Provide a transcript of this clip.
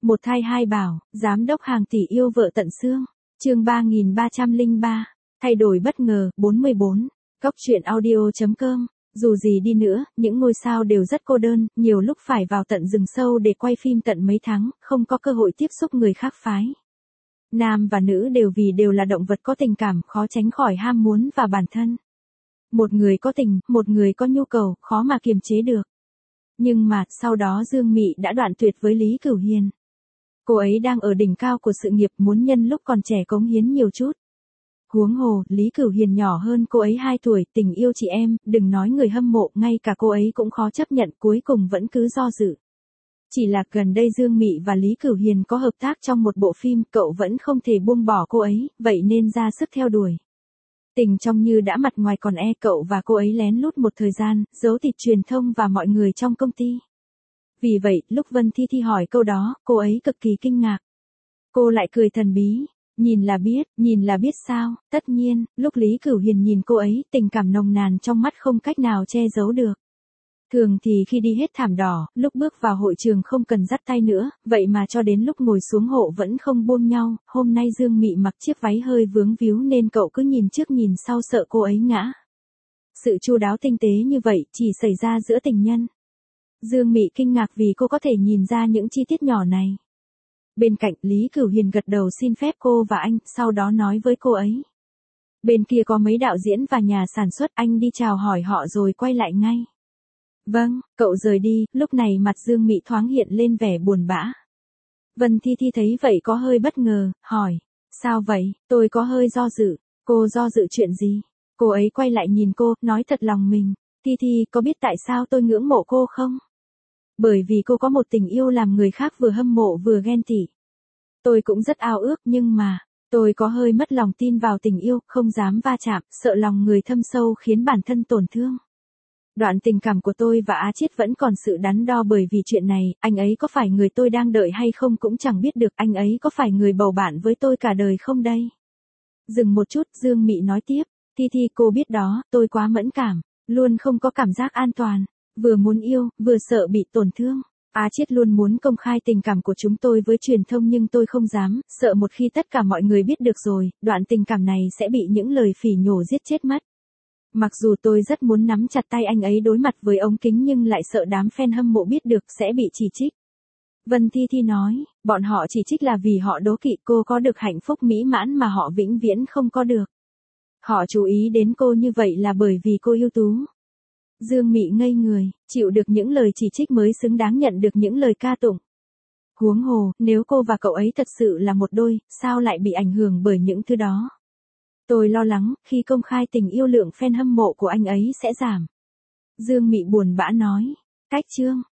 Một thai hai bảo, giám đốc hàng tỷ yêu vợ tận xương. Chương 3303, thay đổi bất ngờ, 44. Góc truyện audio.com. Dù gì đi nữa, những ngôi sao đều rất cô đơn, nhiều lúc phải vào tận rừng sâu để quay phim tận mấy tháng, không có cơ hội tiếp xúc người khác phái. Nam và nữ đều là động vật có tình cảm, khó tránh khỏi ham muốn và bản thân. Một người có tình, một người có nhu cầu, khó mà kiềm chế được. Nhưng mà, sau đó Dương Mị đã đoạn tuyệt với Lý Cửu Hiền. Cô ấy đang ở đỉnh cao của sự nghiệp, muốn nhân lúc còn trẻ cống hiến nhiều chút. Huống hồ, Lý Cửu Hiền nhỏ hơn cô ấy 2 tuổi, tình yêu chị em, đừng nói người hâm mộ, ngay cả cô ấy cũng khó chấp nhận, cuối cùng vẫn cứ do dự. Chỉ là gần đây Dương Mị và Lý Cửu Hiền có hợp tác trong một bộ phim, cậu vẫn không thể buông bỏ cô ấy, vậy nên ra sức theo đuổi. Tình trong như đã mặt ngoài còn cậu và cô ấy lén lút một thời gian, giấu thịt truyền thông và mọi người trong công ty. Vì vậy, lúc Vân Thi Thi hỏi câu đó, cô ấy cực kỳ kinh ngạc. Cô lại cười thần bí, nhìn là biết sao, tất nhiên, lúc Lý Cửu Hiền nhìn cô ấy, tình cảm nồng nàn trong mắt không cách nào che giấu được. Thường thì khi đi hết thảm đỏ, lúc bước vào hội trường không cần dắt tay nữa, vậy mà cho đến lúc ngồi xuống hộ vẫn không buông nhau, hôm nay Dương Mị mặc chiếc váy hơi vướng víu nên cậu cứ nhìn trước nhìn sau sợ cô ấy ngã. Sự chu đáo tinh tế như vậy chỉ xảy ra giữa tình nhân. Dương Mị kinh ngạc vì cô có thể nhìn ra những chi tiết nhỏ này. Bên cạnh, Lý Cửu Hiền gật đầu xin phép cô và anh, sau đó nói với cô ấy. Bên kia có mấy đạo diễn và nhà sản xuất, anh đi chào hỏi họ rồi quay lại ngay. Vâng, cậu rời đi, lúc này mặt Dương Mị thoáng hiện lên vẻ buồn bã. Vân Thi Thi thấy vậy có hơi bất ngờ, hỏi. Sao vậy, tôi có hơi do dự. Cô do dự chuyện gì? Cô ấy quay lại nhìn cô, nói thật lòng mình. Thi Thi, có biết tại sao tôi ngưỡng mộ cô không? Bởi vì cô có một tình yêu làm người khác vừa hâm mộ vừa ghen tị. Tôi cũng rất ao ước nhưng mà, tôi có hơi mất lòng tin vào tình yêu, không dám va chạm, sợ lòng người thâm sâu khiến bản thân tổn thương. Đoạn tình cảm của tôi và Á Chiết vẫn còn sự đắn đo bởi vì chuyện này, anh ấy có phải người tôi đang đợi hay không cũng chẳng biết được, anh ấy có phải người bầu bạn với tôi cả đời không đây? Dừng một chút, Dương Mị nói tiếp, Thi Thi cô biết đó, tôi quá mẫn cảm, luôn không có cảm giác an toàn, vừa muốn yêu, vừa sợ bị tổn thương. Á Chiết luôn muốn công khai tình cảm của chúng tôi với truyền thông nhưng tôi không dám, sợ một khi tất cả mọi người biết được rồi, đoạn tình cảm này sẽ bị những lời phỉ nhổ giết chết mất. Mặc dù tôi rất muốn nắm chặt tay anh ấy đối mặt với ống kính nhưng lại sợ đám fan hâm mộ biết được sẽ bị chỉ trích. Vân Thi Thi nói, bọn họ chỉ trích là vì họ đố kỵ cô có được hạnh phúc mỹ mãn mà họ vĩnh viễn không có được. Họ chú ý đến cô như vậy là bởi vì cô ưu tú. Dương Mị ngây người, chịu được những lời chỉ trích mới xứng đáng nhận được những lời ca tụng. Huống hồ, nếu cô và cậu ấy thật sự là một đôi, sao lại bị ảnh hưởng bởi những thứ đó? Tôi lo lắng, khi công khai tình yêu lượng fan hâm mộ của anh ấy sẽ giảm. Dương Mị buồn bã nói. Cách chương.